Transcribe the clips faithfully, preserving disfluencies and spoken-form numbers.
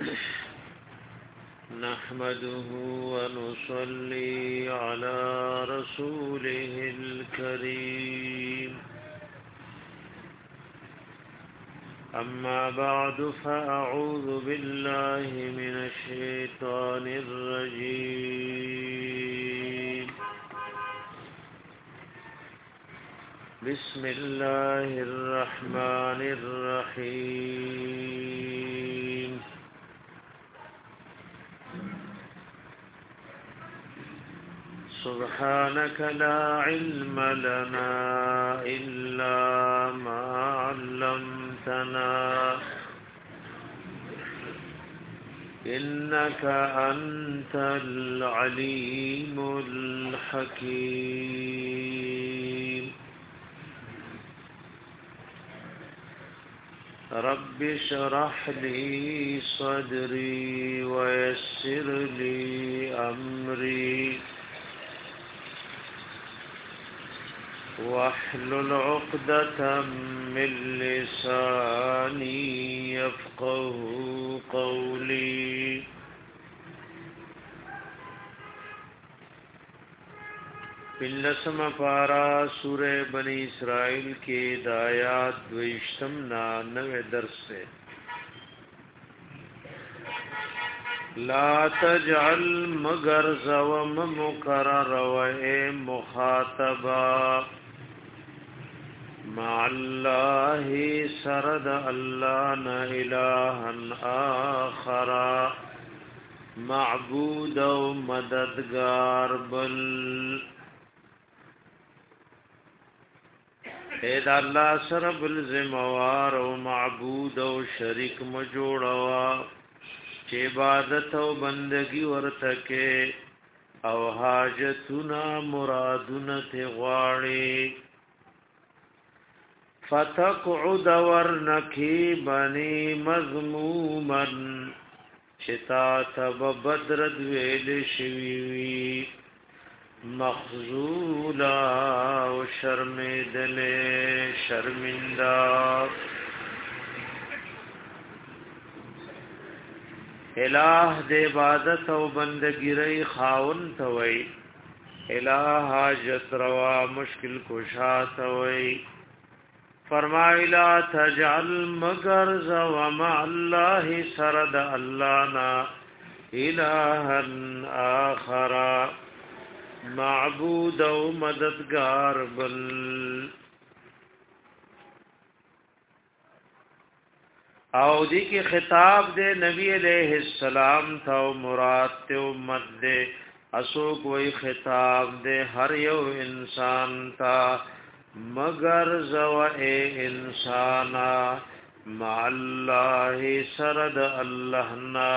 نحمده ونصلي على رسوله الكريم أما بعد فأعوذ بالله من الشيطان الرجيم بسم الله الرحمن الرحيم سبحانك لا علم لنا إلا ما علمتنا إنك أنت العليم الحكيم رب اشرح لي صدري ويسر لي أمري واحلل عقدة من لساني يفقه قولي بلسم پارا سورہ بنی اسرائیل کے دایات دوشتم نا نوے درس سے لا تجعل مگر زوم مقرر و اے مخاطبہ مع اللہ سرد اللہ نا الہا آخر معبود و مددگار بل اے دا اللہ سر بل زموار و معبود و شرک مجوڑوا چه عبادت او بندگی ورتکے او حاجتنا مرادنا تی غاڑی فتقعد ورنکی بنی مضمومن چتا تب بدرد ویل شویوی مخزولا و شرمدل شرمندہ الہ دے عبادت او بندگی رئی خاون توئی الہ حاجت روا مشکل کشا توئی فرمائی لا تجعل مگر زو مع اللہ سرد اللہنا الہا آخر معبود او مددگار بل او دی کی خطاب دے نبی علیہ السلام تا مراد تے امت دے اسو کوئی خطاب دے ہر یو انسان تا مگر زو اے انسانا مع اللہ سرد اللہنا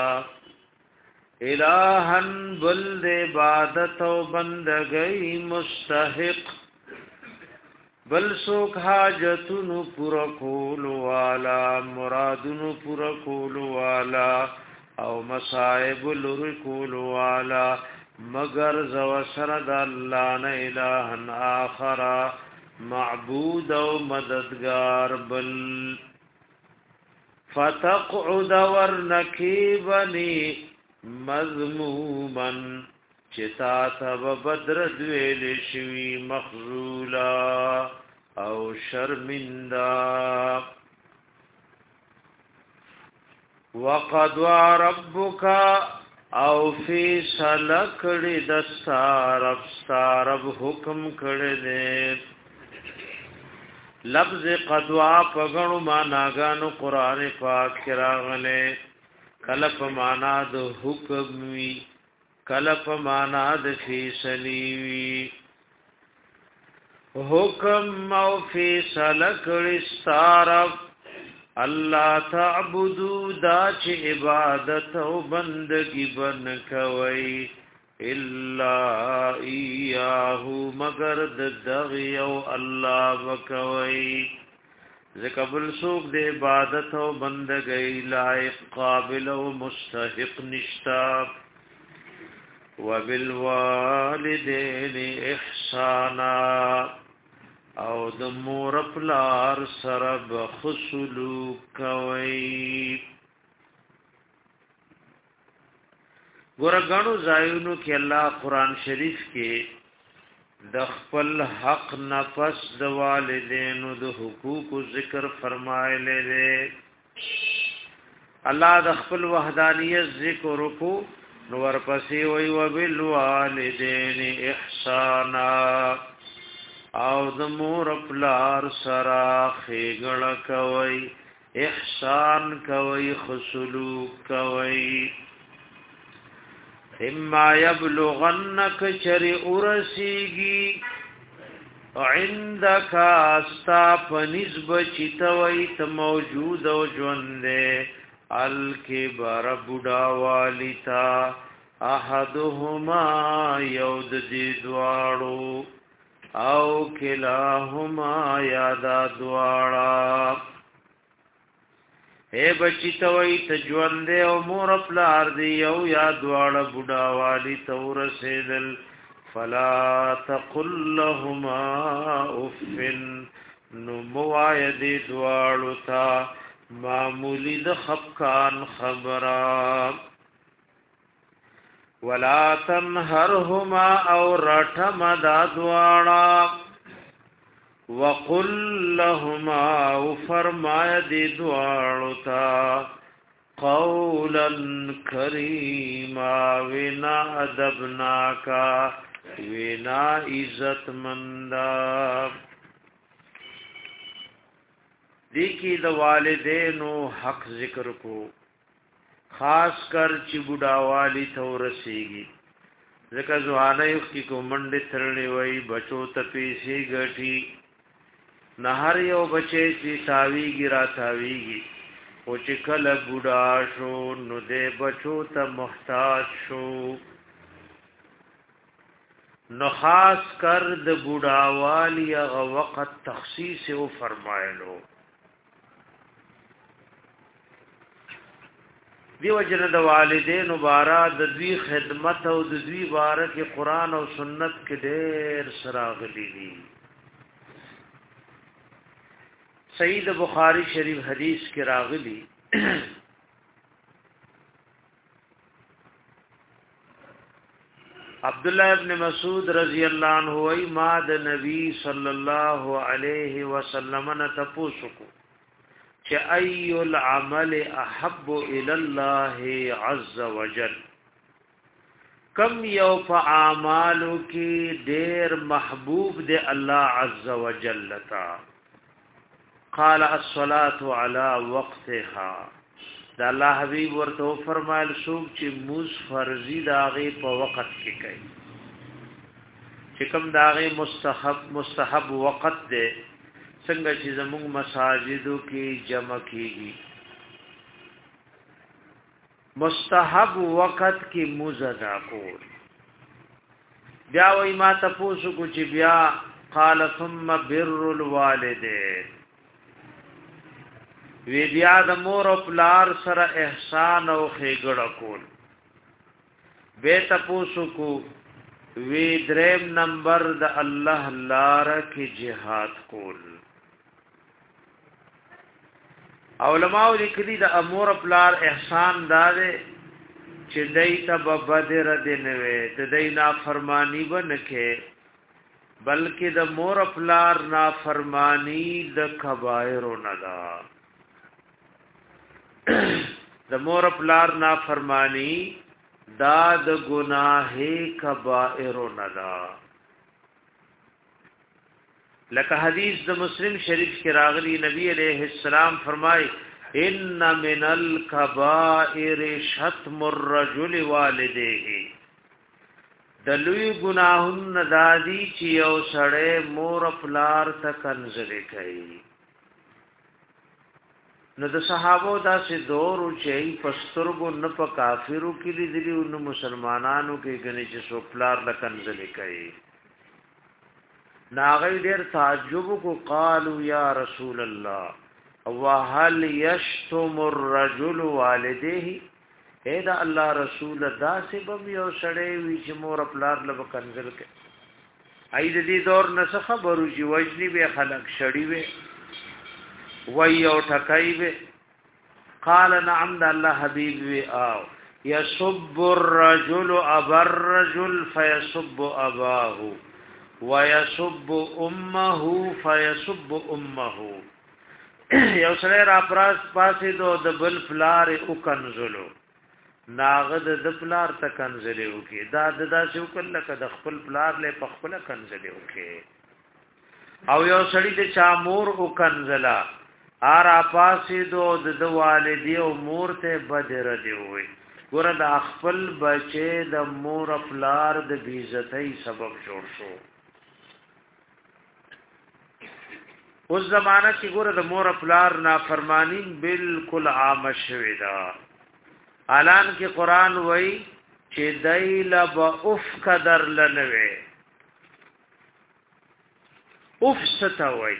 الہن بلد عبادت و بندگی مستحق بل سوک حاجتنو پورا کول والا مرادنو پورا کول والا او مصائب لر کول والا مگر زو سرد اللہ نا الہن آخر معبود و مددگار بل فتقعد ورنکیبنی مذمومن چتا تب بدر دویل شوی مخزولا او شرمندا وقضى ربك او فی سلکڑی دستارب ستارب حکم کڑی دے لفظ قضوا پغنو ماناگانو قرآن پاک کراغلے کلپ مانا د حکم وی کلپ مانا د فیصلی وی حکم او فیصله کړي ستارب الله تعبدو دا چې عبادت او بندگی بن کوي الا ایاه مگر د دغی او الله وکوي زکبل سوق د عبادت او بندګۍ لایق قابل او مستحق نشتا وبالوالدین احسانا او د مور پلار سره بخسلوک کوي ګورګانو زایونو کې الله قران شریف کې د خپل حق نفس د والدینو د حقوق ذکر فرمایلی دی الله د خپل وحدانیت ذکر کو نو ورپسې وی وبالوالدین احسانا او د مور پلار سره ښېګڼه کوي احسان کوي خسلوک کوي اما یبلغنک چری ارسیگی عندک استا پنسب چیتویت موجود و جونده الکبر بودا والیتا احدهما یود دی دوارو او کلاهما یادا دوارا اے بچی توئی تجوندے او مور پلار دی او یا دوال بودا والی تور سیدل فلا تقل لهما افن نموائد دوالو تا معمولی د خفکان خبرا ولا تنهرهما او رٹم دا دوالا وقل لهما فرمایا دی دوالو تا قولا کریما وینا ادبنا کا وینا عزت مندا دیکی د والدینو حق ذکر کو خاص کر چې بوډاوالی تورسیږي ځکه ځواني کی کو منډه ترلې وای بچو ته پیسې غټي نهر یو بچی چې تاویږي را تاویږي او چې کله بوډا شو نو دې بچو ته محتاج شو نو خاص کر د بوډاوالی هغه وخت تخصیص او فرمایلو دیو جن د والدین مبارک د دوی خدمت او د دوی بارک قرآن او سنت کې ډېر سراغلی دي سید بخاری شریف حدیث کې راغلی عبد الله ابن مسعود رضی الله عنه وی ما د نبی صلی الله علیه وسلم نه تاسو کو چې ای العمل احب الى الله عز وجل کم یو فعامالو کی ډیر محبوب دی الله عز وجل تا قال الصلاة على وقتها دا الله حبیب ورته فرمایل څوک چې موز فرضی داغه په وخت کې کوي چې کوم داغه مستحب مستحب وخت دی څنګه چې زموږ مساجدو کې جمع کیږي مستحب وخت کې موز ادا کول بیا وای ما تاسو کو چې بیا قال ثم بر الوالدين وی بیا د مور او پلار سره احسان او خېګړه کول به تاسو کو وی دریم نمبر د الله لار کې jihad کول علماء لیکلي د امور پلار احسان دار چې دای ته بدر دینوي د دای نافرمانی بنکه بلکې د مور پلار نافرمانی د کبائر نه ده د مور پلار نافرمانی دا د گناہ کبائر نه ده لکه حدیث د مسلم شریف کې راغلی نبی علیہ السلام فرمای ان من الکبائر شتم الرجل والديه د لوی گناهون دادی چې یو سړی مور پلار ته کنځلې کوي نو د صحابو دا سي دور او چې پسترګو نه په کافرو کې لیدلي او مسلمانانو کې غني چې سو پلار لکنځلې کوي ناغی ډیر تعجب کو قالوا یا رسول الله وهل يشتم الرجل والديه اے دا الله رسول دا سبب یو سړی وی چې مور پلار لب کنځل کوي اې دې دور نه خبرو چې وجنی به خلق شړی وي وی او ټکای به قال نعم د الله حبیب وی او يسب الرجل ابا الرجل فيسب اباه ويسب امه فيسب امه. یو سره را پراس پاسې دو د بل پلار او کنزلو ناغد د پلار ته کنزلې وکي دا د داسې وکړه لکه د خپل پلار له په خپل کنزلې وکي. او یو سړی د چا مور او کنزلا ارا پاسې دو د والدې او مور ته بدر دی وي ګوره د خپل بچي د مور پلار د بیزتۍ سبب جوړ شو. اوس زمانہ کې ګوره د مور پلار نافرمانی بالکل عام شوی دا. اعلان کې قران وای چې دایل با اف قدر لنوي اف ستوي.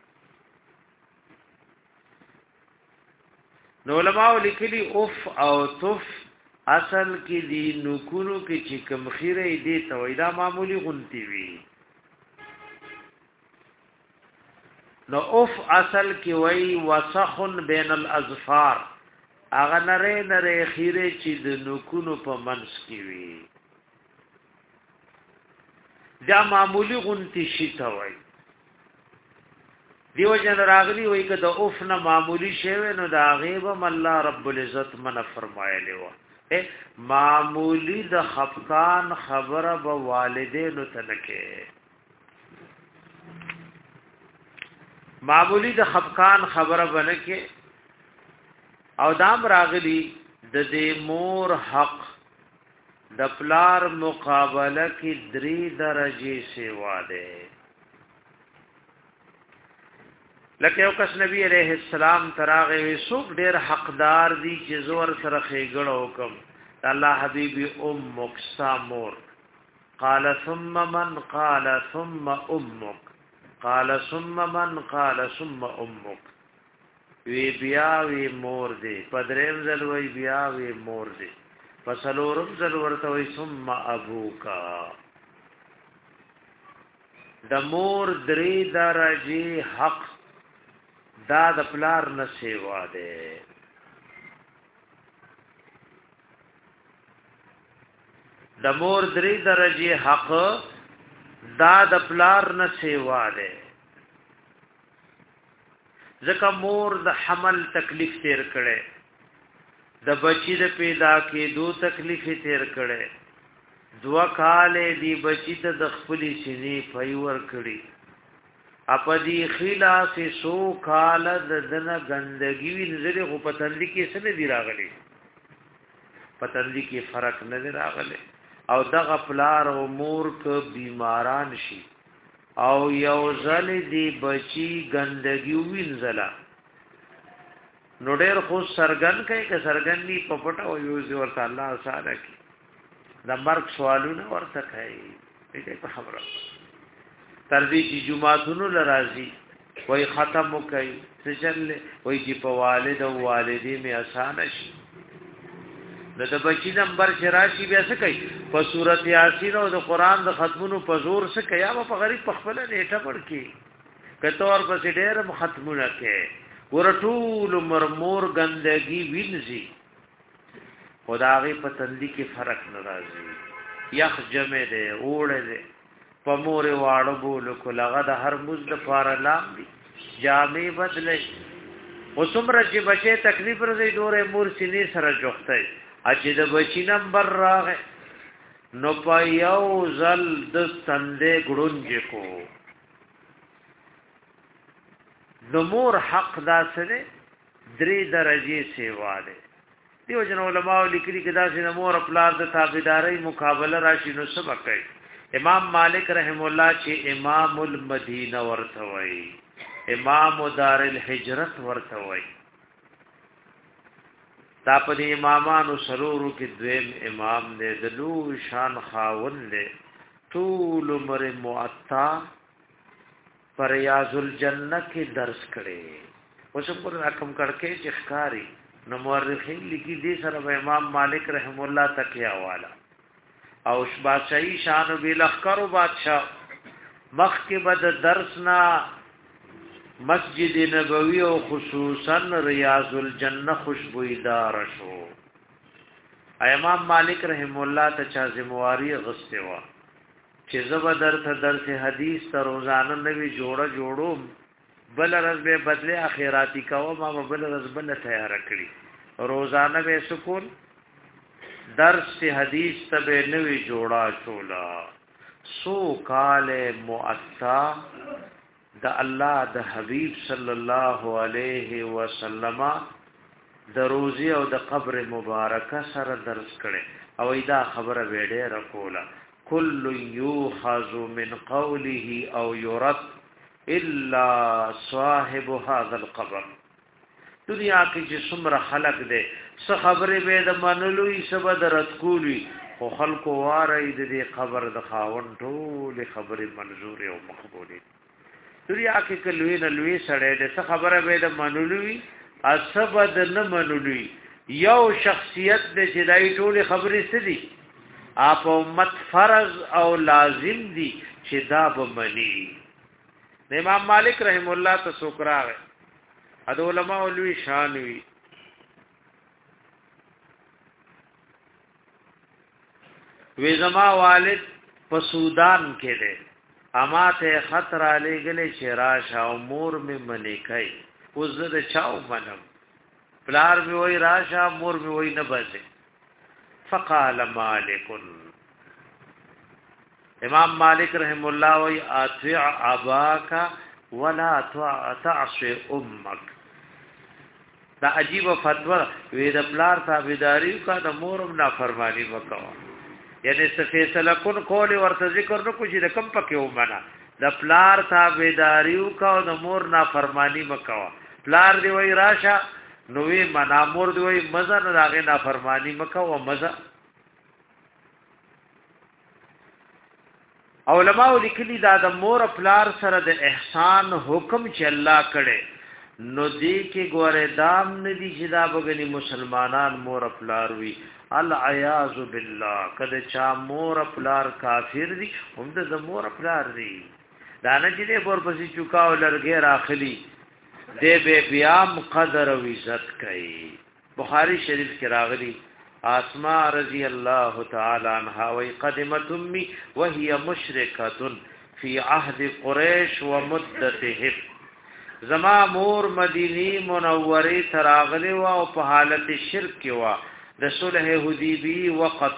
نو علماء لیکلي اف او تف اصل کې دی نکونو کې چې کوم خیره دی تویدا معمولی غنتی وی. نو اف اصل کی وی وسخ بین الاظفار اغه نره نره خیره چې د نکونو په منس کی وی دا معمولی غنتی شي تا وی. دیو جن راغلی وی که د اف نه معمولی شوی نو دا غیبم الله رب العزت من فرمایلی و معمولی د خفقان خبره به والدینو تنکه معمولی د خفقان خبره بنکه. او دام راغلی د دې مور حق د پلار مقابله کې درې درجه سیوا ده. لکه یو کس نبی علیہ السلام تراغه وسوک ډیر حقدار دي چې زور سره خېګړه حکم الله حبیبی ام مکسا مور قال ثم من قال ثم امك قال ثم من قال ثم امك وی بیا وی مور دی پدریم زل وی بیا وی مور دی پسلورم زل ورته وی ثم ابوکا. د مور درې درجه حق دا د پلار نه سیوا ده. د مور درې درجه حق دا د پلار نه سیوا ده. ځکه مور د حمل تکلیف تیر کړي د بچی د پیدا کېدو تکلیف تیر کړي دوا کال دی بچی ته د خپل سینې پایور کړي اپدی خلاص سو کال د دنه ګندګي وینځلې خو پتندې کې څه نه دی راغلي پتندې کې فرق نه دی راغلي. او دغه پلار او مور ک بیماران شي او یو ځل دی بچی ګندګي وینځلا نو ډېر خو سرګن کوي که سرګن ني پپټ او یو ورته الله ساده کی د مرګ سوالونه ورته کوي. دې په خبره تر دې چې جمعهونو لرازي وای ختم کوي څه چلې وای چې په والد او والدې می آسان شي. د بچی نمبر شراشی بیا څه کوي په سورۃ یاسین او د قران د ختمونو په زور څه کوي یا په غریب په خپل نیټه پړ کی کته اور په ډېر ختمونه کوي ورټول مرمور ګندګي وینځي خدای په تندې کې فرق ناراضي یخ جمع ده اوړه ده په مور واړو بول کو لغه د هر مز د پار لام دي جامې بدلې وسمره چې بچي تکلیف ورزي ډوره مور سینې سره جوخته اچې د بچی نمبر راغې نو په یو ځل د ستندې ګړونج کو نو مور حق دا سره درې درجه سیوا ده. دیو جن علماء لیکلي کدا چې مور خپل د تابعداري مقابله راشي نو سبق کوي. امام مالک رحم الله چې امام المدینه ورته وای امام دار الهجرت ورته وای دا په دې امامانو سرورو کې دویم امام دې د لو شان خاون دې طول عمر معطا پر ریاض الجنہ کې درس کړي اوس په رقم کړکې چې ښکاری نو مورخین لیکي دې سره امام مالک رحم الله تکیا والا او بادشاہي شان وی لخر بادشاہ مخ کې بد درسنا مسجد نبوی او خصوصا ریاض الجنہ خوشبوئی دار شو امام مالک رحم الله ته چا ذمہواری غسته وا چې زبر ته درس حدیث ته روزانه نوی جوړه جوړو بل رز به بدله اخیراتی کوه ما بل رز بل تیار کړی روزانه به سکون درس حدیث ته به نوی جوړا چولا سو کال مؤتا د الله د حبیب صلی الله علیه وسلم د روزي او د قبر مبارکه سره درس کړي او دا خبره وړه رکولا کل یوخذ من قوله او يرد الا صاحب هذا القبر دنیا کې چې څومره خلق دي څه خبره به د منلوي سبا درت کولی خو خلق واره دې قبر د خاون ټول خبره منظور او مقبوله دنیا کې کلوې نه لوي سړې دې څه خبره به د منلوي اسبد نه منلوي یو شخصیت دې چې دای ټول خبرې سدي اپ امت فرض او لازم دي چې دا به مني امام مالک رحم الله ته سوکراغه اد علماء لوی شان وی وی زما والد په سودان کې ده اما ته خطر علی گله شراش او مور می منی کای وزد چاو منم پلار می وای راشا مور می وای نه بځه فقال مالک امام مالک رحم الله وی اطیع اباک ولا تعصي امك دا عجیب فتوا وی د پلار تابعداري کا د مورم نافرمانی وکوا یعنی څه فیصله کون کول ورته ذکر نو کوی د کم پکې ومنه د پلار تابعداري کا او د مور نافرمانی وکوا پلار دی وی راشه نو وی منا مور دی وی مزه نه داغه نافرمانی وکوا مزه علماء لیکلي دا د مور پلار سره د احسان حکم چې الله کړي نو دې کې ګوره دام ندي چې دا بغني مسلمانان مور پلار وي العیاذ بالله کله چا مور پلار کافر دي هم د مور پلار دي دا نه چې دې ور پسې چوکاو لرګي راخلي دې به بیام قدر او عزت کوي بخاری شریف کې راغلي اسماء رضی الله تعالی عنها وی قدمت امي وهي مشركه في عهد قريش ومدتهم زما مور مدینی منوره تراغلی و او په حالت شرک و د صلح حدیبی وقت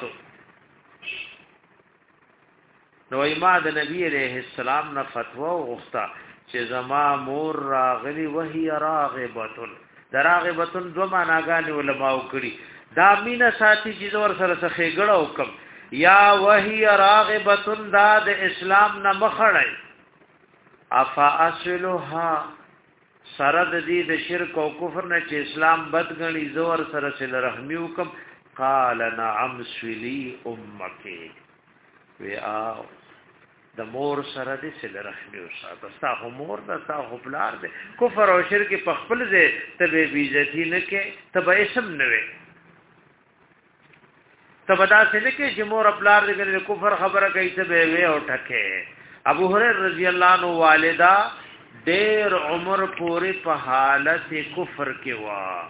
نو ما د نبی علیہ السلام نه فتوا غوښتا چې زما مور راغلی وهي راغبتن دراغبتن دو معناګانی علماء کړي دا مینا ساتي چې ور سره څخه ګړو حکم یا وهي راغبتن دا د اسلام نه مخړی افا اصلها سرد دی د شرک او کفر نه چې اسلام بدګنی زور سره سره رحمی وکم قال نعم سلی امک وی آو د مور سره دی سره رحمی وساته تاسو مور د تاسو بلار دی کفر او شرک په خپل ځای ته به بیزتی نه کې ته به اسم نه وي ته بدا سره کې چې مور بلار دی کفر خبره کوي ته به وی او ټکه ابو هريره رضی الله عنه والدا دیر عمر پوری په حالت کفر کې وا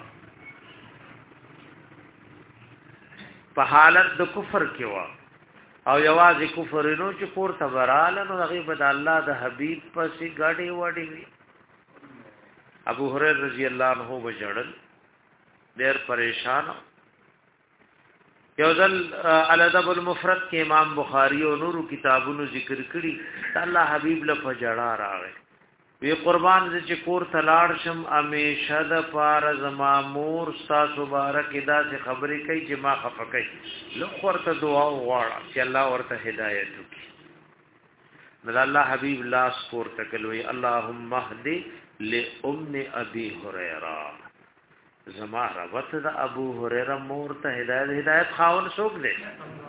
په حالت د کفر کې وا او یوازې کفر نو چې کور ته براله نو هغه بد الله د حبیب پسې غاډي وړي وي ابو هريره رضی الله عنه وجړل ډېر پریشان یو ځل الادب المفرد کې امام بخاری او نورو کتابونو ذکر کړي الله حبیب له فجړه راغی وی قربان چې کور تلاړ شم امیشه د پار زما مور تاسو مبارک دا چې خبرې کوي چې ما خفقای لو ورته دعا وغواړه چې الله ورته هدایت وکړي نو الله حبیب لاس پور تکلوي اللهم اهدي لام ابي هريره زما ربط د ابو هريره مور ته هدایت هدایت خاون څوک دی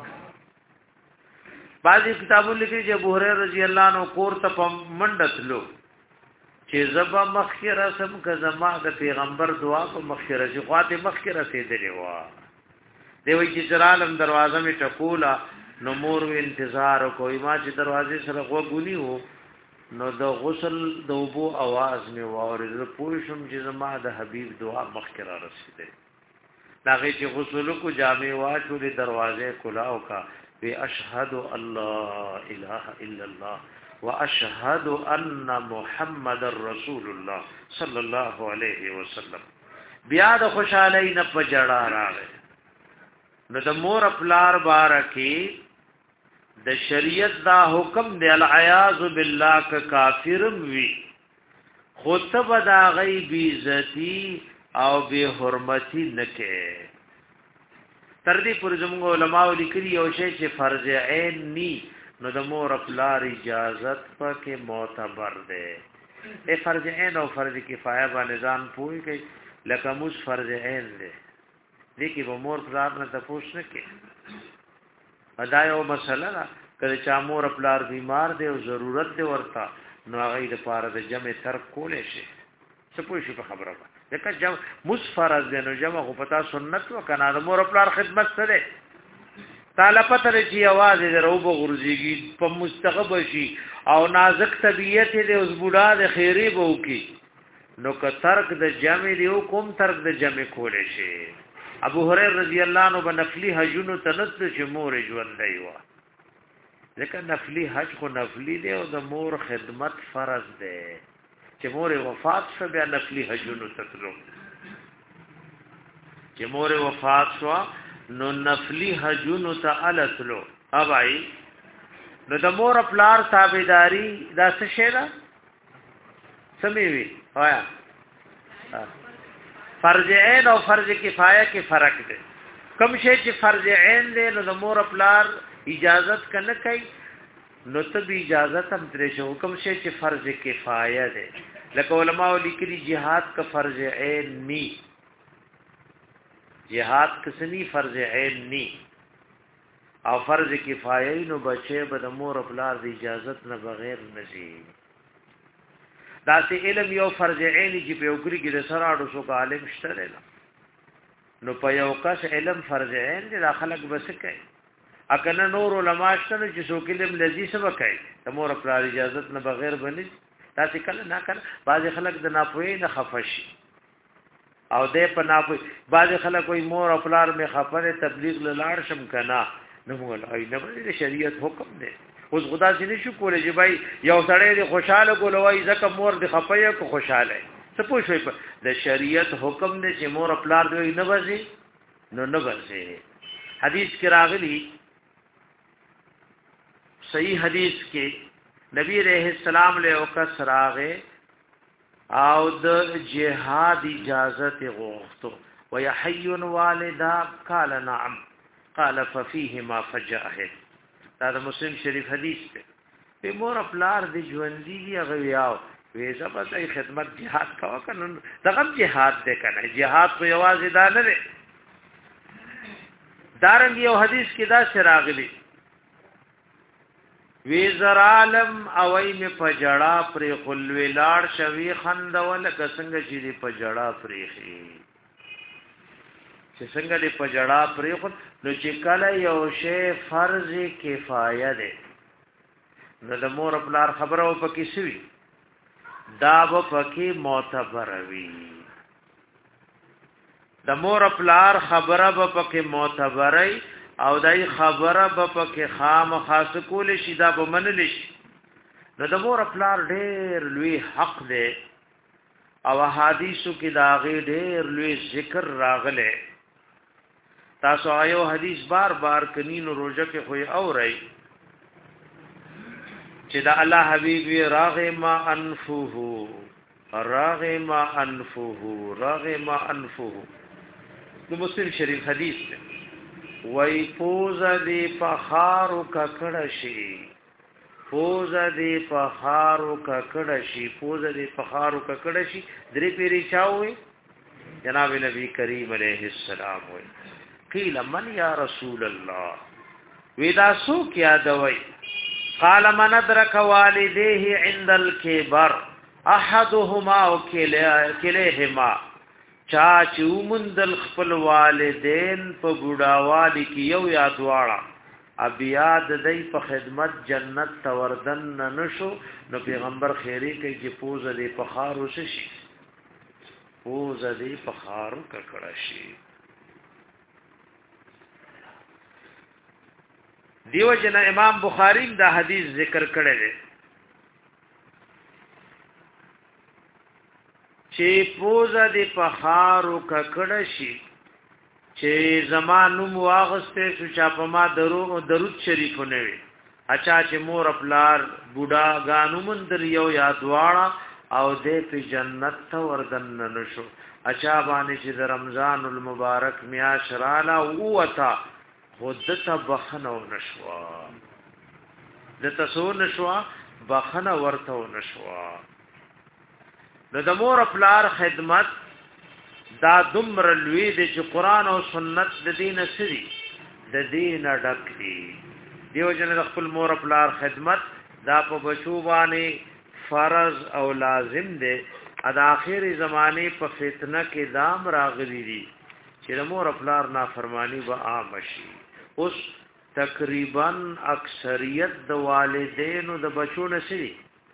بعضی کتابونه لیکي چې ابو هريره رضی الله عنه کور ته منډتلو چې زبا مخکره سم که زما د پیغمبر دعا په مخکره چې خواته مخکره سیدلې وا دی وی چې جرالم دروازه می ټکولا نو مور و انتظار کوي ما چې دروازه سره غوګونی وو نو د غسل د وبو आवाज می واورې پوه شم چې زما د حبیب دعا مخکره رسیدې داغه چې غسل کو جامع واچو د دروازه کلاو کا وی اشهد الله اله الا الله واشهد ان محمد رسول الله صلی الله علیه وسلم. بیا د خوشاله نه پجړه راغی نو د مور خپلار بارکی د شریعت دا حکم دی العیاذ بالله ک کافرم وی خطب دا غی بیزتی او بی حرمتی نکه. تر دې پر زموږ علماء لیکلي یو شی چې فرض عین ني نو د مور خپلار اجازت پکې معتبر دی. ای فرض عین او فرض کفایه باندې ځان پوي کوي لکه موږ فرض عین دی دې کې به مور خپلار نه تفوس نه کوي. ادا یو مسله ده کله چې مور خپلار بیمار دی او ضرورت دی ورته نو هغه د پاره د جمع ترک کولې شي. څه پوه شي په خبره ده دغه جمع مسفرض دی نو جمع خو پتا سنت وکنه د مور خپلار خدمت سره تعالی پته لري आवाज دې روب غرزيږي په مستغب شي او نازک طبيعت دې اوس بوډا د خیری بو کی نو که ترک د جمع دی او کوم ترک د جمع کولې شي. ابو هريره رضی الله عنه بنفلی حجونو تنت چې مور ژوند دی وا ځکه نفلی حج خو نفلی دی او د مور خدمت فرض دی چې مور وفات شو بیا نفلی حجونو تتلو چې مور وفات شو نو نفلی حجونو تعالتلو. اوبای نو د مور خپلار تابعداري دا څه شی ده سمېوي وایا فرض عین او فرض کفایه کې فرق دی. کوم شی چې فرض عین دی نو د مور خپلار اجازت کنه کوي نو ته به اجازت هم درې شو. کوم شی چې فرض کفایه دی لکه علماء لیکلي jihad کا فرض عین ني jihad کسنی فرض عین ني او فرض کفایه نو بچي به د مور خپلار د اجازت نه بغیر نشي. دا سه علم یو فرض عین چې په وګړي کې د سراړو سو عالم شته نو په یو کس علم فرض عین دی خلک بس کوي اکنه نور علماء شته چې څوک علم لذي سبا کوي د مور خپل اجازت نه بغیر بني. تاسو کله نه کله بعض خلک د ناپوهي نه خفشي او د په ناپوهي بعض خلک وي مور خپلار می خفره تبلیغ لاړ شم کنه نو موږ اي نه د شریعت حکم دی. اوس خدا سي نشو کولای چې بای یو سړی د خوشاله کولوي ځکه مور د خپيه کو خوشاله څه پوښوي په د شریعت حکم دی چې مور خپلار دی نه وځي نو نه وځي. حدیث کې راغلی صحیح حدیث کې نبی علیہ السلام له وکس راغه او د جهاد اجازت غوښتو ويحي والدا قال نعم قال ففيهما فجاهد. دا د مسلم شریف حدیث دی. په مور خپلار د ژوندۍ دی غویاو وې زبته خدمت جهاد کاوه کنه دغه جهاد دی کنه جهاد په یوازې دا نه دی. دارنګ یو حدیث کې دا شراغلی وی زرالم اوای می پجړه پر خلوی لاړ شوی خندول کسنګ چې دی پجړه پرېخي چې څنګه دی پجړه پرېخ نو چې کله یو شی فرض کفایه ده نو د مور خپل خبرو پکې شوی دا به پکې معتبر وي. د مور خپل خبره به پکې معتبرای او دای خبره به پکې خام خاص کول شي دا به منل شي. نو د مور خپل ډېر لوی حق دی او حدیثو کې دا غي ډېر لوی ذکر راغله. تاسو آیو حدیث بار بار کنینو روزه کې خو اورئ چې دا الله حبیب راغم انفه راغم انفه راغم انفه د مسلم شریف حدیث دی. وای پوز دی پخارو ککړه شي پوز دی پخارو ککړه شي پوز دی پخارو ککړه شي درې پیری چاوي جناب نبی کریم علیہ السلام وای قیل من یا رسول الله ودا سو کیا دوی قال من ادرک والديه عند الكبر احدهما وكليهما چا چې ومندل خپل والدین په بوډاوالي کې یو یا دواړه بیا د دې په خدمت جنت توردن نشو نو پیغمبر خیری کوي چې پوز دې په خارو شي پوز دې په خارو ککړه شي دیو جن امام بخاری دا حدیث ذکر کړی دی چې پوزه دی په خارو ککړه شي چې زمانو واغسته شو چا په ما درو درود شریف نه وي اچھا چې مور خپلار بوډا غانو مندر یو یا دواړه او دې په جنت ته وردن نشو اچھا باندې چې د رمضان المبارک میاشت رااله وتا خودته بخنه نشوا د تاسو نشوا بخنه ورته نشوا نو د مور خپلار خدمت دا دمر لوی د چې قران او سنت د دین سری د دین ډک دی دیو جن د خپل مور خپلار خدمت دا په بچو باندې فرض او لازم دی د اخیری زمانه په فتنه کې دام راغلی دي چې د مور خپلار نافرمانی به عام شي اوس تقریبا اکثریت د والدینو د بچو نشي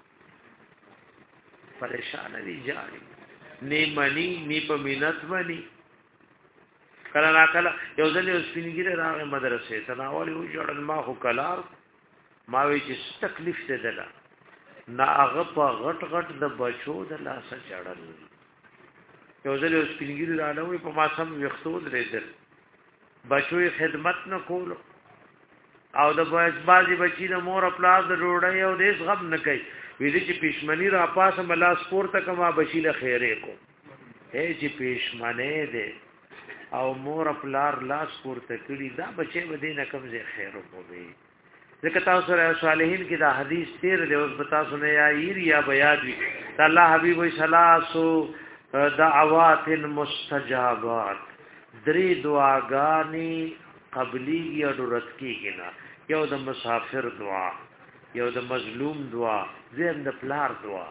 پریشان دي جاري نه منی نی په مینت منی کله نا کله یو ځل یو سپینګری راغی مدرسې ته ناوالي و جوړل ما خو کلار ما وی چې تکلیف ته دلا نا هغه په غټ غټ د بچو د لاسه چړل یو ځل یو سپینګری راغی په ما سم وختو درېدل بچو خدمت نه کول او د بازي بچی د مور خپل د روړی او د غم نه کوي ویل چې پښمنی را پاسه ملا سپور ته کما بشیله خیره کو هي چې پښمنه ده او مور خپلار لاس پور ته کړي دا بچي مدینه کم زه خیر وکوي ځکه تاسو سره صالحین کې دا حدیث تیر دی اوس بتا سونه یا ایر یا بیاد وی الله حبیب صلاسو دعوات مستجابات درې دعاګانی قبلی یا درت کېږي نه یو د مسافر دعا یو د مظلوم دعا زم د پلار دعا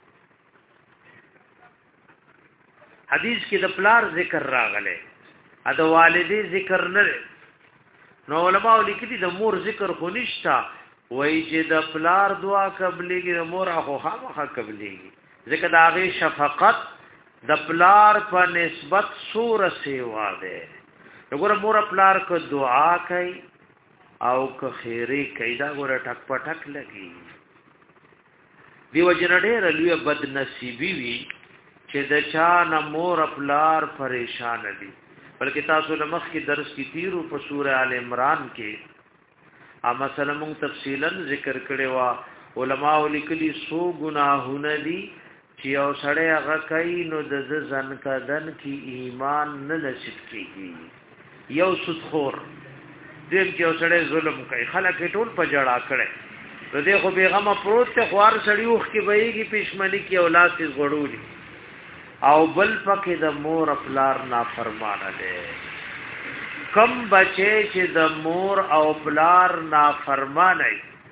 حدیث کې د پلار ذکر راغله ا د والدې ذکر نه نو علماء لیکلي د مور ذکر خو نشتا وای چې د پلار دعا قبلېږي د مور خو خامخا قبلېږي ځکه د هغه شفقت د پلار په نسبت سور سیوا ده وګوره مور پلار کو دعا کوي او که خیره کوي دا ګوره ټک پټک لګي دیو جن ډېر لوی بد نصیبی وی چې د چا نه مور پلار پریشان دي بلکې تاسو د مخ کې درس کې تیرو په سوره ال عمران کې ا مثلا موږ تفصیلا ذکر کړي وا علماء لیکلي سو ګناهونه دي چې او سړی هغه کوي نو د ځن کدن کې ایمان نه نصیب کیږي یو سودخور دیم چې او سړی ظلم کوي خلک ټول په جړه کړي نو دې خو بیغمه پروت ته خوار سړی وخ کې وایي پښمنی کې اولاد یې غړولي او بل پکې د مور پلار نافرمانه دي کم بچي چې د مور او پلار نافرمانه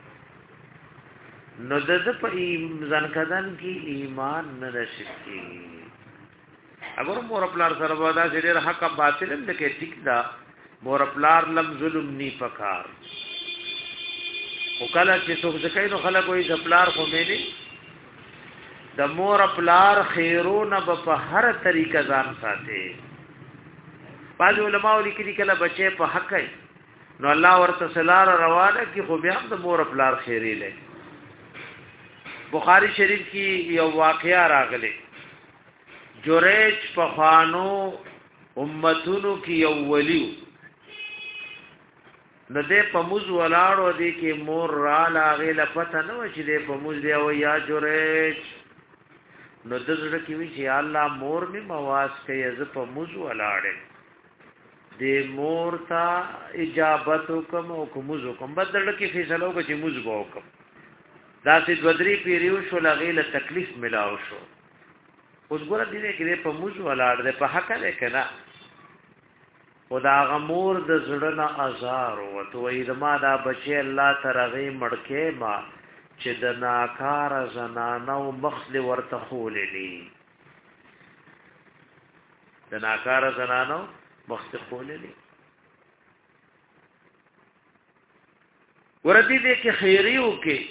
نو د په ځنکدن کې ایمان نه نشي کېږي اگر مور پلار سره ودا چې ډېر حق باطل هم دکې ټیک دا مور پلار لم ظلم نی پکار او کله چې څوک ځکه نو خلک وایي د پلار خو مې نه د مور پلار خیرونه په هر طریقه ځان ساتي بعض علماء لیکلي کله بچي په حق کوي نو الله ورته سلار روانه کی خو بیا د مور پلار خیری لې بخاری شریف کې یو واقعا راغلی جوریج په خوانو امتونو کې یو ولیو نو دې په موز ولاړو دې کې مور را لاغې لپته نو چې دې په موز دی او یا جوریج نو د زړه کې وی چې الله مور می مواز کوي ز په موز ولاړې د مور ته اجابت وکم او کوم موز وکم بدل کې فیصله وکړي چې موز وکم دا چې بدري پیریو شو لغې له تکلیف ملاو شو اوس ګور دې کې په موز ولاړ دې په حق ده کنه خدا غمور د زړه نه ازار او تو اې ما دا بچي الله ترغه مړکه ما چې د ناکار زنانو مخل ورته خوللی د ناکار زنانو مخل خوللی ورته دې کې خیریو کې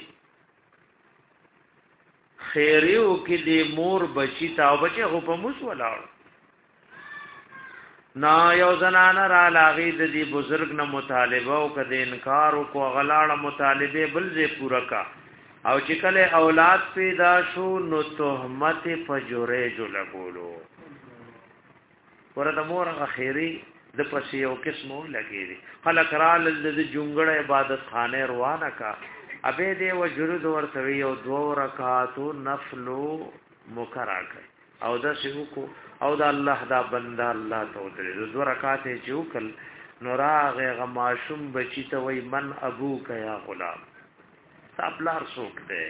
خیریو کې د مور بچی تا بچي خو په موس ولاړ نا یو زنانه را لاغي د دې بزرګ نه مطالبه او کده انکار او کو غلاړه مطالبه بل زه پورا کا او چې کله اولاد پیدا شو نو تهمت فجره جو لګولو ورته مور اخیری د پسې یو قسمو لګیږي خلک را ل د جونګړه عبادت خانه روانه کا ابه دې وجرد ورته یو دو رکعاتو نفلو مکرا کوي او دا شیو کو او دا الله دا بندا الله ته درې دو رکعات چوکل نوراغه غماشم بچی ته وای من ابوک یا غلام تابلار سوک دے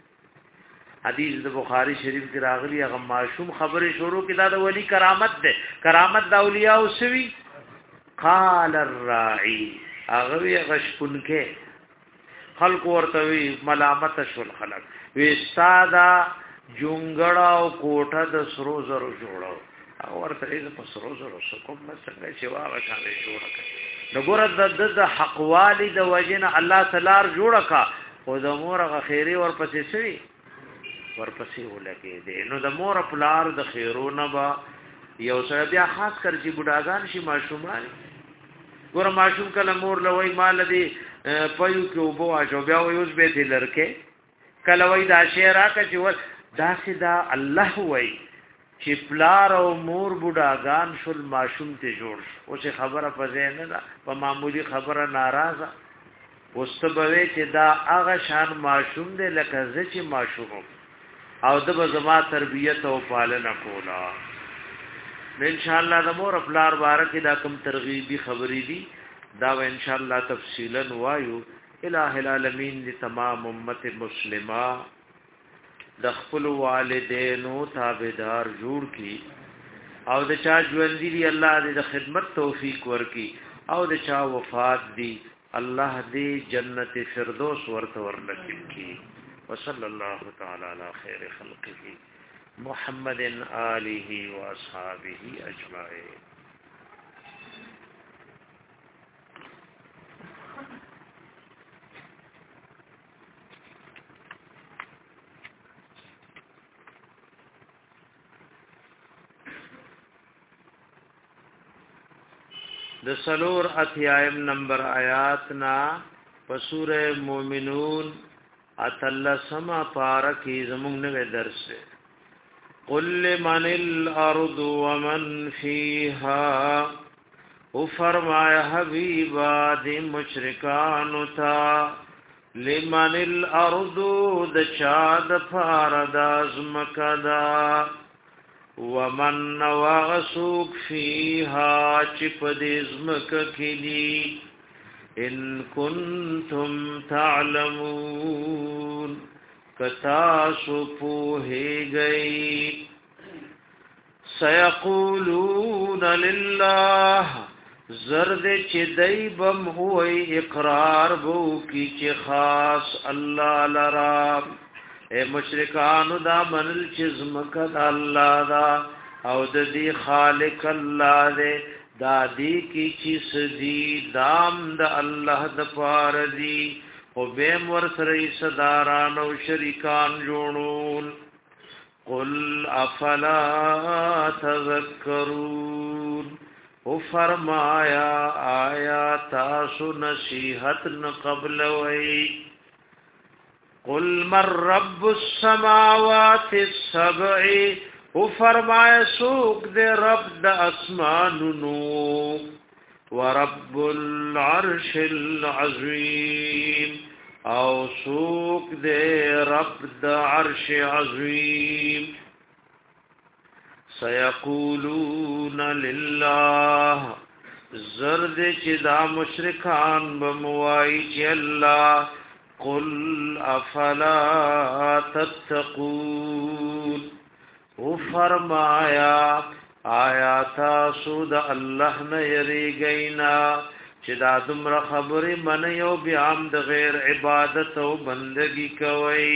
حدیث د بخاری شریف کی راغلی غماشم خبره شروع کی دا د ولی کرامت ده کرامت د اولیاء او سوی قال الراعي اغوی غشپن کې خلق ورته وی ملامت شول خلق وی ساده جونګړه او کوټه د سرو زرو جوړو او ورته یې په سرو زرو کوم څنګه چې واغه شانې جوړه کړ نو ګور د حق والی د وجنه الله تعالی جوړه کا او د مور غ خیری ورپسې سوي ورپسې ولګي دي نو د مور پلار د خیرونه با یو سره بیا خاص کر چې بډاګان شي ماشومان ګور ماشوم کله مور لوي مال دي پيو کې وبو اجو بیا ويوز به دي لرکه کله وای دا شعر راکه چې دا سدا الله وای چې پلار او مور بډاګان شول ماشوم ته جوړ او چې خبره پځې نه ده په معمولی خبره ناراضه واستبوي چې دا هغه شان ماشوم دی لکه زه چې ماشوم او د زما تربیت او پالنه کولا ان شاء الله د مور پلار بارک دا کوم ترغیبی خبرې دي دا ان شاء الله تفصیلا وایو الہ العالمین دي تمام امت مسلمه د خپل والدینو تابعدار جوړ کی او د چا ژوند دی الله دې د خدمت توفیق ورکي او د چا وفات دی الله دې جنت فردوس ورته ورنصیب کی وصلی الله تعالی علی خیر خلقه محمد آله و اصحابہ اجمعین د سلور اتیایم نمبر آیاتنا پسور مومنون اتلسما پارکی زمون نوے درس قل لمن الارض ومن فیها او فرمایا حبیبا دی مشرکانو تا لمن الارض د چاد پارد ازمکدا ومن واغسوک فیها چپ دزمک کلی ان کنتم تعلمون کتاسو پوہے گئی سیقولون للہ زرد چی دیبم ہوئی اقرار بو کی چی خاص اللہ لرام اے مشرکانو دا منل چزمکد اللہ دا او دا دی خالق اللہ دے دا دی کی چیز دی دام دا اللہ دا پار دی او بیم ورسری صداران و شریکان جوڑون قل افلا تذکرون او فرمایا آیا تاسو نصیحت نقبل وئی قل من رب السماوات السبع او فرمایا سوک دے رب دا اسمانونو ورب العرش العظیم او سوک دے رب دا عرش عظیم سیقولون للہ زرد چی دا مشرکان بموائی چی اللہ قل افلا تتقون او فرمایا آیا تاسو دا اللہ نیری گئینا چی دا دمر خبر من یو بیام دا غیر عبادت و بندگی کوئی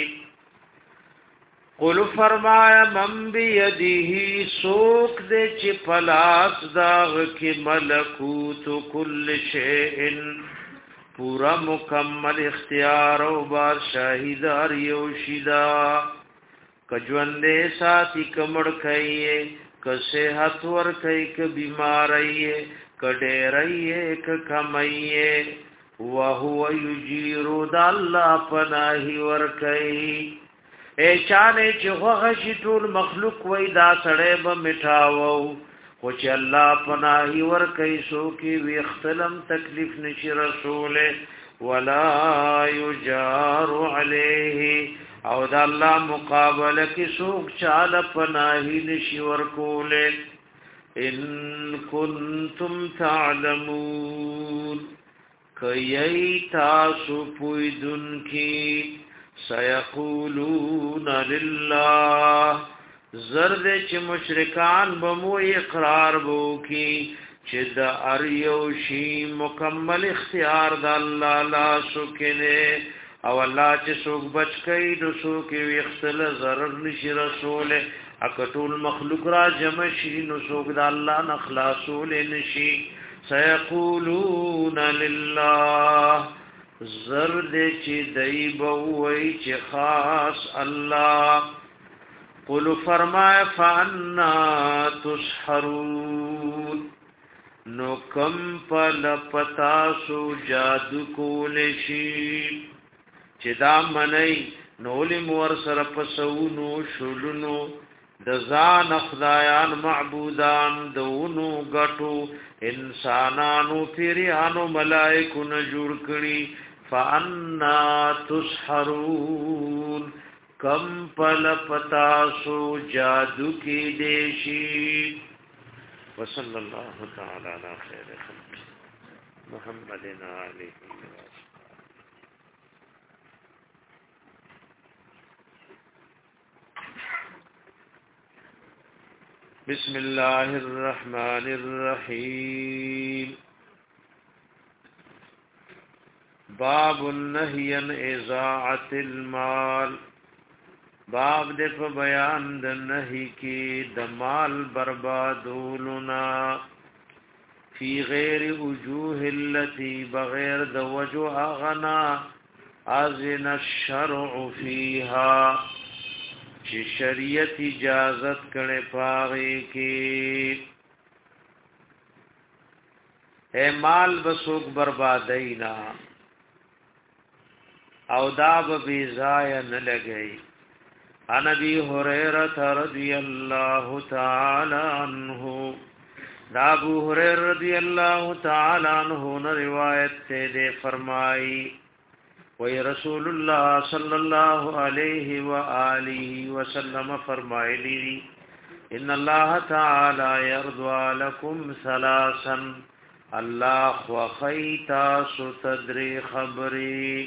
قل فرمایا من بیدیہی سوک دے چی پلاس داغ کی ملکوت کل شیئن پورا مکمل اختیار و بادشاہی دار یوشیدا کجوندے ساتی کمڑ کئیے ک صحت ور کوي ک بیماری ک ډېرې ک کمایې وهو یجیر د الله پناهي ور کوي اے چانه چې هغه شي ټول مخلوق وای دا سړی به مټاوو خو چې الله پناهي ور کوي سو کې وی اختلم تکلیف نشي رسول ولا یجار علیه او دا الله مقابله کې سوک چاله پناهي نشي ور کول ان کنتم تعلمون کای تاسو پویدن کی سيقولون لله زرد چې مشرکان بمو اقرار بو کی چې د اریو شی مکمل اختیار د الله لا سکنه او الله چې څوک بچ کړي نو څوک یې اختل zarar نشي رسول اکټول مخلوق را جمع شي نو څوک د الله نه خلاصول نشي سيقولون لله زرد چې دای بووي چې خاص الله قل فرمای فانا تسحرون نو کم پل پتاسو جادو کول شي چې دا منی نولی مور سره پسونو شلونو د ځان خدایان معبودان دونو غټو انسانانو پیرانو ملائکو نه جوړ کړي فانا تسحرون کم پل پتاسو جادو کی دیشی وصلی اللہ تعالی علی خیر خلق محمد علیہ بسم اللہ الرحمن الرحیم باب النهی عن اضاعت المال باب دې په بیان د نهی کې د مال بربادولنا فی غیر وجوه التي بغیر د وجه اغنا اذن الشرع فيها چې شریعت اجازت کړي پاغي کې اے مال بسوک بربادینا او دا به بی ضایع نه لګي عن ابي هريره رضي الله تعالى عنه دا ابو هريره رضي الله تعالى عنه نے روایت سے دے فرمائی وی رسول الله صلی الله علیہ وآلہ وسلم فرمائے لی ان الله تعالی يرضى لكم ثلاثا الله وخیتا ستدری خبری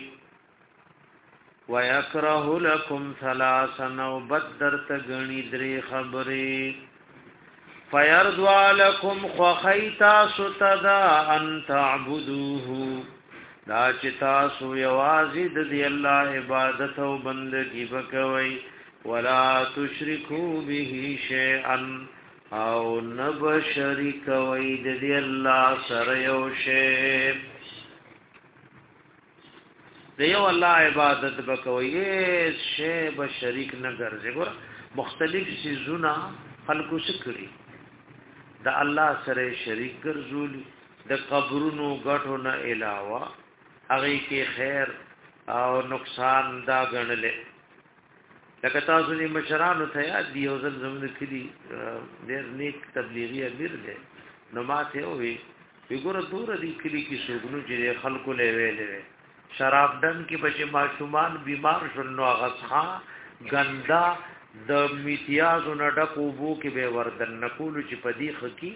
ويكره لكم ثلاثا وبدر تغني دري خبري فيرضى لكم خخيتا ستدا ان تعبدوه دا چتا سو یوازید دی الله عبادت او بندگی وکوي ولا تشركوا به شيئا او نب شریک وای دی الله سره یو شی دیو الله عبادت بکوي شی به شریک نه ګرځي ګور مختلف سيزونه خلقو سکړي د الله سره شریک ګرځولي د قبرونو غټو نه علاوه هغه کې خیر او نقصان دا غنلې لکه تاسو نه مشرانو ته یاد دی او زمزم کړي ډېر نیک تبلیغي امیر دی نو ماته وي وګوره دور دي کلی کې سوګنو چې خلقو له ویلې شراب دن کې بچي ماشومان بیمار شونو غصخا ګندا د میتیازو نه ډکو بو کې به وردن نقول چې پدی خکی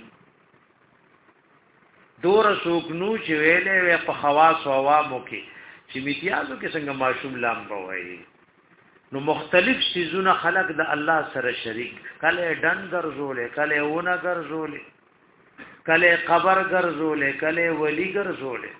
دور سوګنو چې ویلې وي په خواص او عوامو کې چې میتیازو کې څنګه ماشوم لام بوي نو مختلف سيزونه خلق د الله سره شریک کله ډن ګرځولې کله ونه ګرځولې کله قبر ګرځولې کله ولی ګرځولې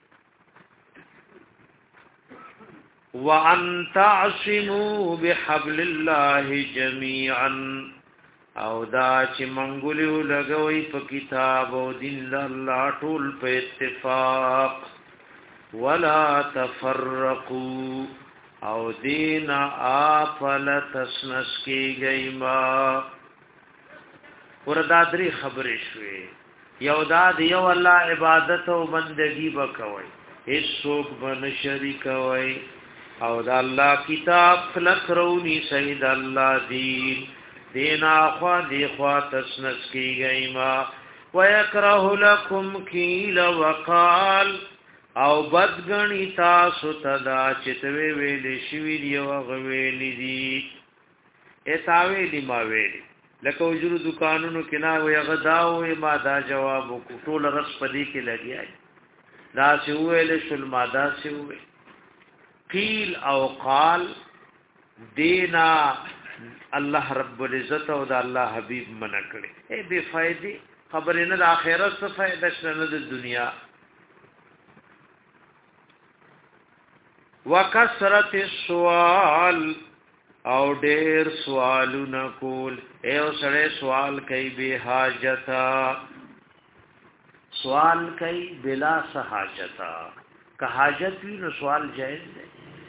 وَأَن تَعْصِمُوا بِحَبْلِ اللَّهِ جَمِيعًا او دا چې منګولیو لګوي په کتاب او دین الله ټول په اتفاق ولا تفرقوا او دین آفل تسنس کی گئی ما وردا درې خبرې شوې. یو دا دی یو الله عبادت او بندگی وکوي، هیڅ څوک باندې شریک وي، او دا الله کتاب فلکرونی سید الله دین دینا خوا دی خوا تسنس کی گئی ما ويكره لكم قيل وقال او بدغنی تاسو تدا چتوي ویل شوی دی او غویل دی اتاوی دی ما ویل لکه وجر دکانونو کې نه وي غداو ما دا جواب کو ټول رس پدی کې لګیای دا سی ویل شل ماده سی ویل قیل او قال دینا الله رب العزت او دا الله حبیب منع کړي اے بے فائدې خبرې نه د آخرت څخه فائدہ شنه د دنیا. وکثرت السؤال او ډېر سوالونه کول، ایو سره سوال کوي به حاجتا، سوال کوي بلا حاجتا، که حاجت وی نو سوال جائز دی.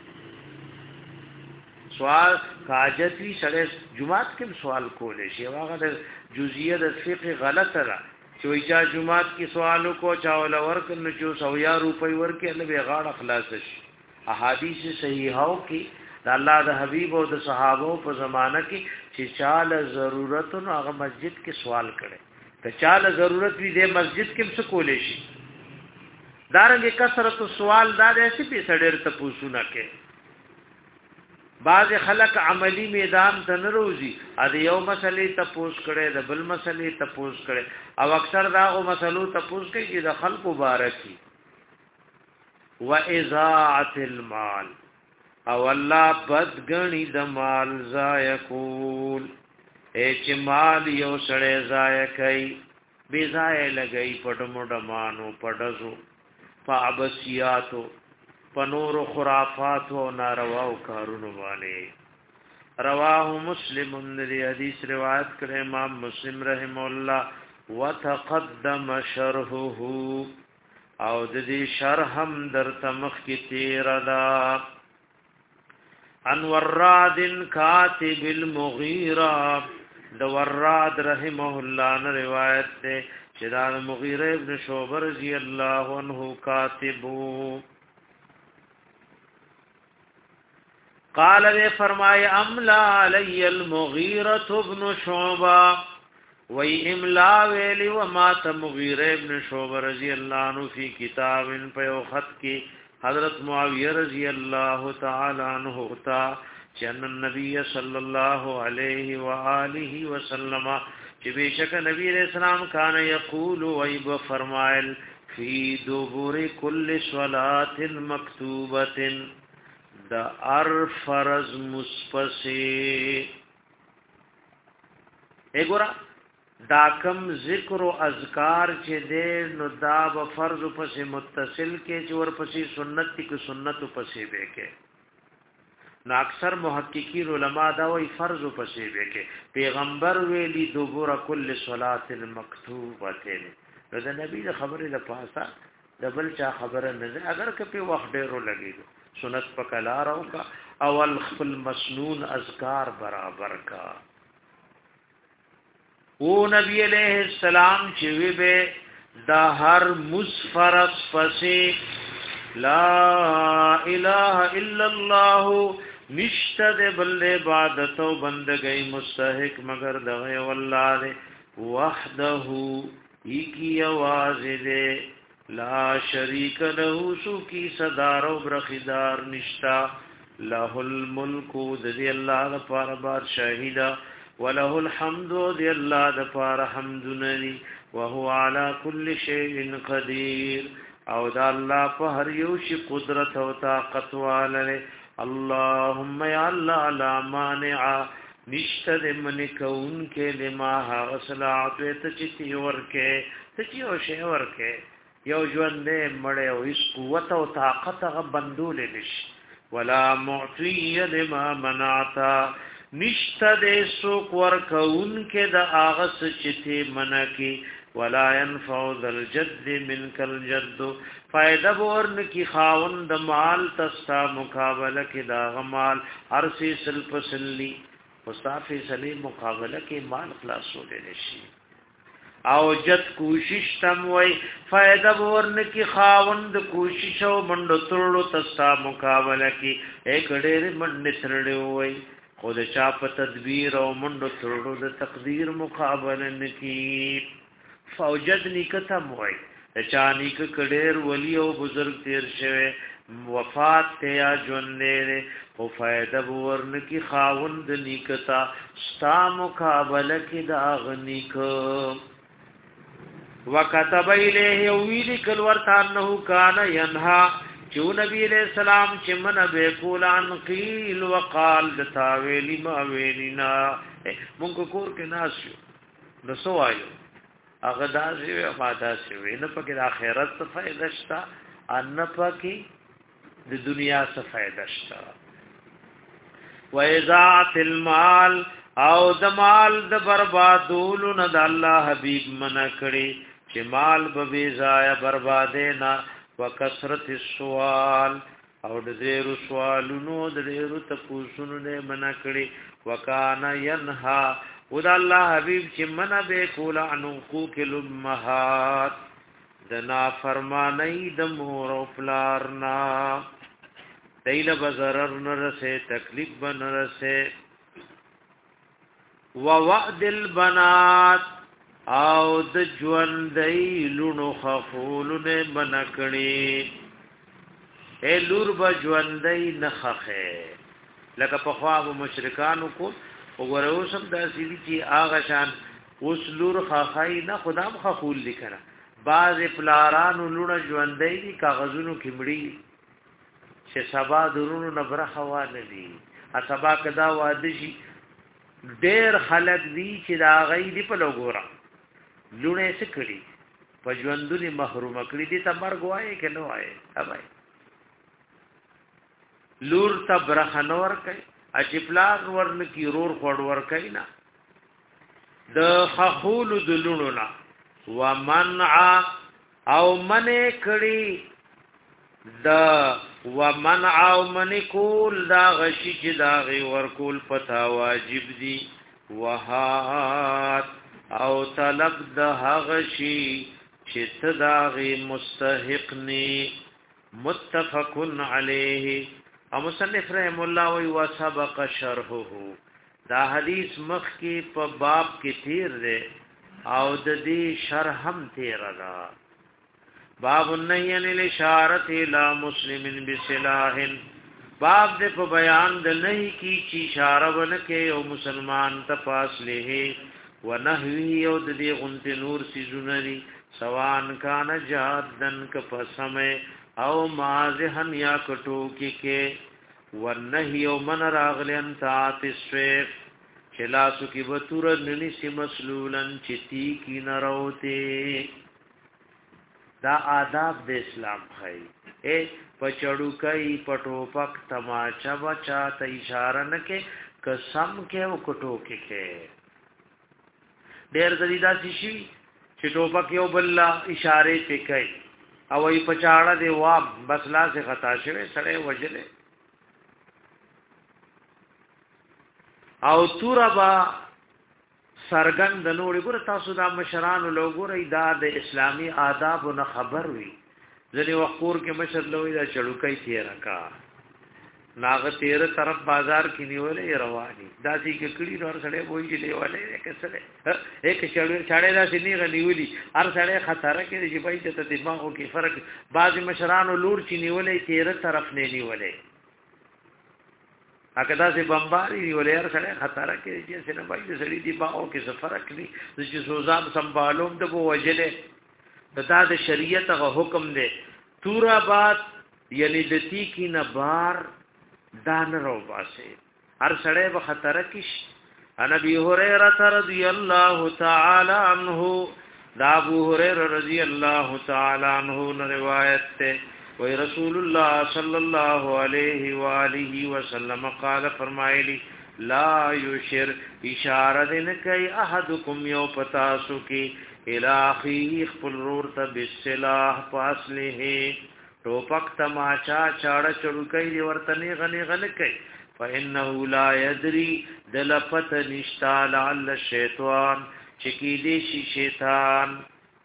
سوال حاجت وی سره جمعات کې سوال کولې شي، هغه د جزئیه د فقه غلطه ده چې وایي جمعات کې سوالو کو چاول ورک نو چې سویا روپۍ ورکې الله به غاړه خلاص شي. احادیث صحیحو کې د الله د حبیب او د صحابه په زمانہ کې چې چاله ضرورت نو هغه مسجد کې سوال کړي، که چاله ضرورت وي د مسجد کې څه کولې شي. دارنګه کثرت سوال دا داسې په سړیر ته پوښتنه کوي. بعض خلق عملی میدان ته نه روزي، ا دې یو مسلې ته پوښ کړي، د بل مسلې ته پوښ کړي، او اکثر دا او مسلو ته پوښ کوي چې د خلق مبارکي و اضاعت المال او الله بدګنی د مال ضایع کول، اے چې مال یو سړی ضایع کوي بے ضایع لګي پټموډه مانو پټزو فابسیاتو پنور خرافات او ناروا او کارونو باندې. رواه مسلم دی حدیث روایت کړه امام مسلم رحم الله وتقدم شرحه او د دې شرح هم در تمخ کی تیر دا. ان وراد کاتب المغیرہ د وراد رحمه الله نے روایت ته چې دا مغیرہ ابن شعبہ رضی الله عنه کاتبو قال وی فرمائے املا علی المغیرہ ابن شعبہ وی املا ویلی وما مغیرہ ابن شعبہ رضی اللہ عنہ فی کتاب په خط کی حضرت معاویہ رضی اللہ تعالی عنہ تا چن النبی صلی اللہ علیہ وآلہ وسلم چې بشک نبی علیہ السلام کان یقول ویب فرمائل فی دبر کل صلاۃ مکتوبۃ دا ار فرض مصپسی. اګورا دا کم ذکر او اذکار چې دې نو دا به فرض پسې متصل کې چې ور پسې سنت کې سنت پسې به کې نو اکثر محققین علما دا وایي فرض پسې به کې پیغمبر ویلي دبر کل صلات مکتوبه نو د نبی د خبرې د پاسه د بل چا خبره نه ده. اگر که په وخت ډیرو لګیږي سنت پکلارو کا اول خپل مسنون اذکار برابر کا. او نبی علیہ السلام چې وی به دا هر مسفرس پسې لا اله الا الله نشته بل عبادت او بندګۍ مستحق مگر دغه والله وحده ایکی आवाज دې لا شریک له سو کی صدار او برخدار نشتا له الملک ذی الله غفار بادشاہی دا وله الحمد ذی الله غفار حمدنی وهو على كل شيء قدير او دا الله په هر یو شی قدرت او طاقت والے. اللهم یا الله لا مانع نشتد من کون کې لما حاصلات ته چتی ورکه ته چی او شی ورکه یو ژوند مړ او هیڅ قوت او طاقت غ بندول نشي. ولا معطی لما منعتا نشتد سوق ورکون کې د اغس چتی منکی. ولا ينفع ذا الجد منك الجد فائدہ ورن کی خاوند مال تستا مقابله کې دا غمال ارسی سل پسلی مصافی سلی مقابله کې مال خلاصو دې نشي. او جت کوشش تم وای فائدہ ورن کی خاوند کوشش او منډ ترړو تستا مقابله کی ایک ډېر منډ ترړو وای خود چا په تدبیر او منډ ترړو د تقدیر مقابله نکی فوجد نکتم وای چا نیک کډیر ولی او بزرگ تیر شوه وفات ته یا ژوندې او فائدہ ورن کی خاوند نیکتا ستا مقابله کی دا غنیک وکتب الیه ویل کل ورتانه کان ینها چو نبی علیہ السلام چې من به کولان قیل وقال تاویلی ما ویلینا مونږ کور کې ناسو نو سو آیو هغه داسې ما داسې وینه پکې د آخرت څخه فائدہ شته ان پکې د دنیا څخه فائدہ شته و اذاعت المال او د مال د بربادولو نه د الله حبیب منع کړي چې مال به ضایع بربادې نه وکثرت السوال او د ډیرو سوالونو د ډیرو تپوسونو نه منع کړي وکانا ينها ود الله حبیب چې منع به کول عن حقوق الامهات د نافرمانی د مور او پلارنا دیل بزرر نرسه تکلیف بنرسه ووعد البنات او د ژوندۍ لونو خفولونه بنکړي اے لور به ژوندۍ نخخه لکه په خوا مشرکانو کو وګوره اوسم د سړي چې هغه شان اوس لور خخای نه خدام خفول لیکره بعض پلارانو لونه ژوندۍ دي کاغذونو کې مړي چې سبا درونو نبره خوا نه دي ا سبا کدا واده شي ډېر خلک دي چې دا غي دي په لګورا لونه څه کړي په ژوندونی محروم کړي دي تمر غوای کې نو آئے اوبای لور ته برخنور کوي اچپلار ورن کی رور خور ور کوي نا د خخول د لونو نا ومنع او منع کړي د ومنع او منع کول دا غشي چې دا غي ورکول پتا واجب دي وهات او طلب د هغه شی چې تداغي مستحق ني متفقن علیه او مصنف رحم الله وی وسبق شرحه دا حدیث مخ کې په باب کې تیر دی او د دې شرح هم تیر را باب النهی عن الاشاره الى مسلم بسلاح باب دې په بیان د نهی کی چې اشاره ونکې او مسلمان ته فاصله ونهوی او د دې غنت نور سيزونري سوان کان جادن ک پسمه او مازهن یا کټو کې کې ونهی او من راغلن تات سویف چلاسو کی بتور ننی سی مسلولن چتی کی نروته دا آداب د اسلام خای اے پچړو کای پټو پک تماچا بچا ته اشاره نکې قسم کې او کټو کې کې ډېر زریدا شي چې ټوپک یو بل اشاره ته کوي او ای پچاړه دی وا بسلا سے خطا شوه سړی وجله او توربا سرګن د نوړي ګور تاسو دا مشران لوګوري دا د اسلامی آداب او خبر وي ځنی وقور کې مشر لوي دا چړوکای تیر کا ناغه تیر طرف بازار کې نیولې رواني داسي کې کړي نور سړی وایي چې دیواله کسره ایک چړې چاړې داسي نه غنیولي هر سړی خطر کې چې پای ته دماغو کې فرق بعض مشرانو لور چې نیولې تیر طرف نه نیولې اګه داسي بمباري نیولې هر سړی خطر کې چې څنګه پای ته سړی دماغو کې څه فرق نه چې سوزام سنبالوم د وجله دا د شریعت غو حکم دی تورا باد یعنی د تی کی نه بار دان رو باسه هر سړی به خطر کیش ان ابي هريره رضی الله تعالی عنہ دا ابو هريره رضی الله تعالی عنہ روایت ته وی رسول الله صلی الله علیه و آله وسلم قال فرمایلی لا یشر اشاره دین کوي احدکم یو پتاسو کی الاخی خپل رور ته بالسلاح فاصله ټوپک تماچا چاړه چړوکای دی ورته نه غنی غن کوي فانه لا يدري دلفت نشتا لعل الشیطان چې کې دې شي شیطان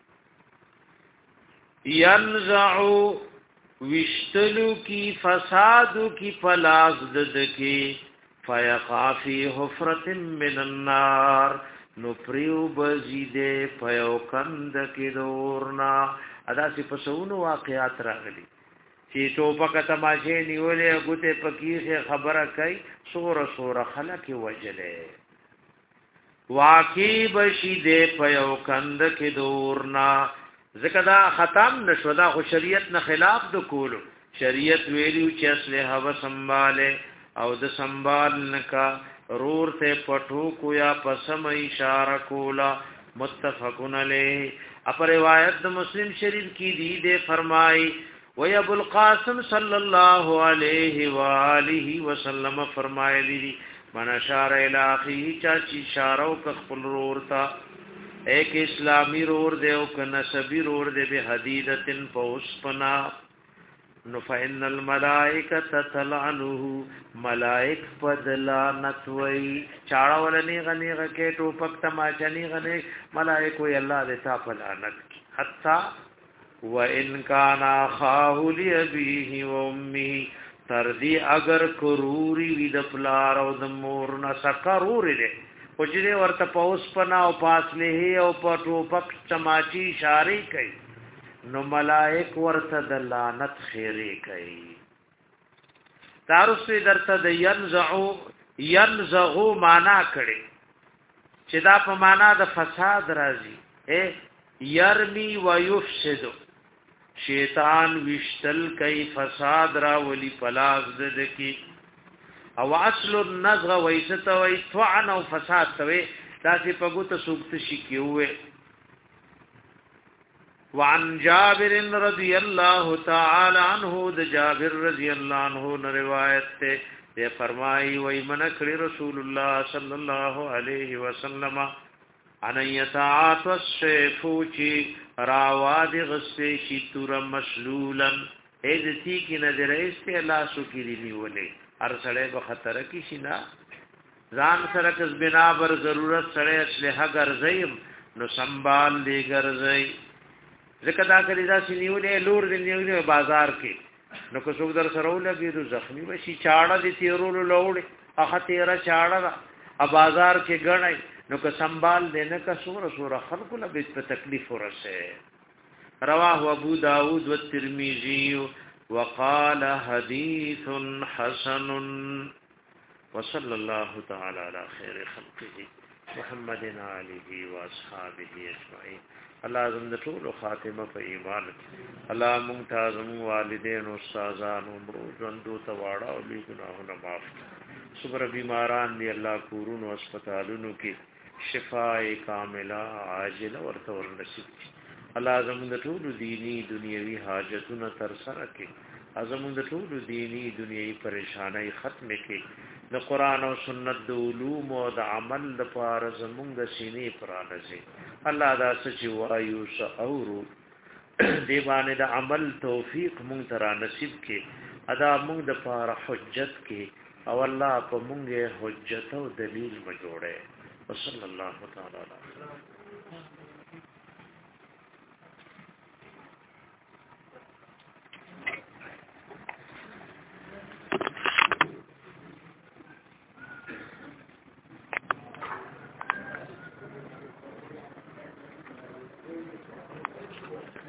ينزعو وشتلو کی فسادو کی پلاس دد کی فیقافی حفرت من النار نو پریو بزیده پیو کند کی دورنا ادا سی پسونو واقعات راغلی چی توپک تماشے نیولے گوتے پکیخ خبر کئی سور سور خلق وجلے واقعی بشیده پیو کند کی دورنا ځکه دا ختم نشو دا خو شریعت نه خلاف د کولو شریعت ویلو چې اصله هوا سنباله او د سنبال نکا رور ته پټو کو یا پسم اشاره کولا متفقن علیه اپر روایت د مسلم شریف کی دی دے فرمائی و ابو القاسم صلی الله علیه و آله وسلم فرمائے دی من اشار الی اخی چا چی اشاره او خپل رور تا ایک اسلامی رور دے او کنسبی رور دے بے حدیدتن پوسپنا نو فإن الملائکة تلعنه ملائک پدلانت وی چاڑا ولنی غنی غکی ٹوپک تماچنی غنی ملائک وی اللہ دیتا پلانت کی حتی وَإِن كَانَ أَخَاهُ لِأَبِيهِ وَأُمِّهِ تردی اگر کروری وی د پلار او د مور نه سکروری دے او چې ورته پوس پنا او پاسله او پټو پک چماچی اشاره کوي نو ملائک ورته د لعنت خیره کوي تارسه درته د ينزعو ينزغو معنا کړي چې دا په معنا د فساد راځي اے يرمي ويفسد شیطان وشتل کوي فساد را ولي پلاس د کی او اصل النزغ ویست وی طعن او فساد توی داسی پگوت سوکت شکی ہوئے وعن جابر رضی اللہ تعالی عنہ د جابر رضی اللہ عنہ نے روایت تے دے فرمائی وی منکر رسول اللہ صلی اللہ علیہ وسلم عن یتعات والسیفو چی راواد غصے شی تور مسلولا ایدتی کی نظر ایستے اللہ سکی دی نیولے هر سړی په خطر کې شي نه ځان سره کس بنا بر ضرورت سړی اسلحه ګرځي نو سنبال دی ګرځي ځکه دا کلی دا سنیولې لور دی نیولې بازار کې نو کو څوک در سره ولګي نو زخمی وشي چاړه دي تیرولو لوړې اخه تیرا چاړه ا بازار کې غړای نو که سنبال دی نه کا سور سور خلق له به تکلیف ورسه رواه ابو داود والترمذي وقال حديث حسن وصلى الله تعالى على خير خلقه محمد آله واصحابه اجمعين الله زموږ ټول خاتمه په ایمان الله مونږ ته زموږ والدین او استادان عمر ژوندو ته واړه او لوی ګناهونه معاف صبر بیماران دی الله کورونو هسپتالونو کې شفای کامله عاجله ورته ورنصیب الله زموږ ټول دینی دنیوي حاجتونه تر سره کړي زموږ ټول دینی دنیوي پریشانای ختم کړي د قران او سنت د علوم او د عمل لپاره زموږ سینې پرانځي الله دا سچ وایو ساورو دی باندې د عمل توفیق مونږ ته را نصیب کړي ادا مونږ د لپاره حجت کړي او الله په مونږه حجت او دلیل ما جوړه وصلی الله تعالی علیه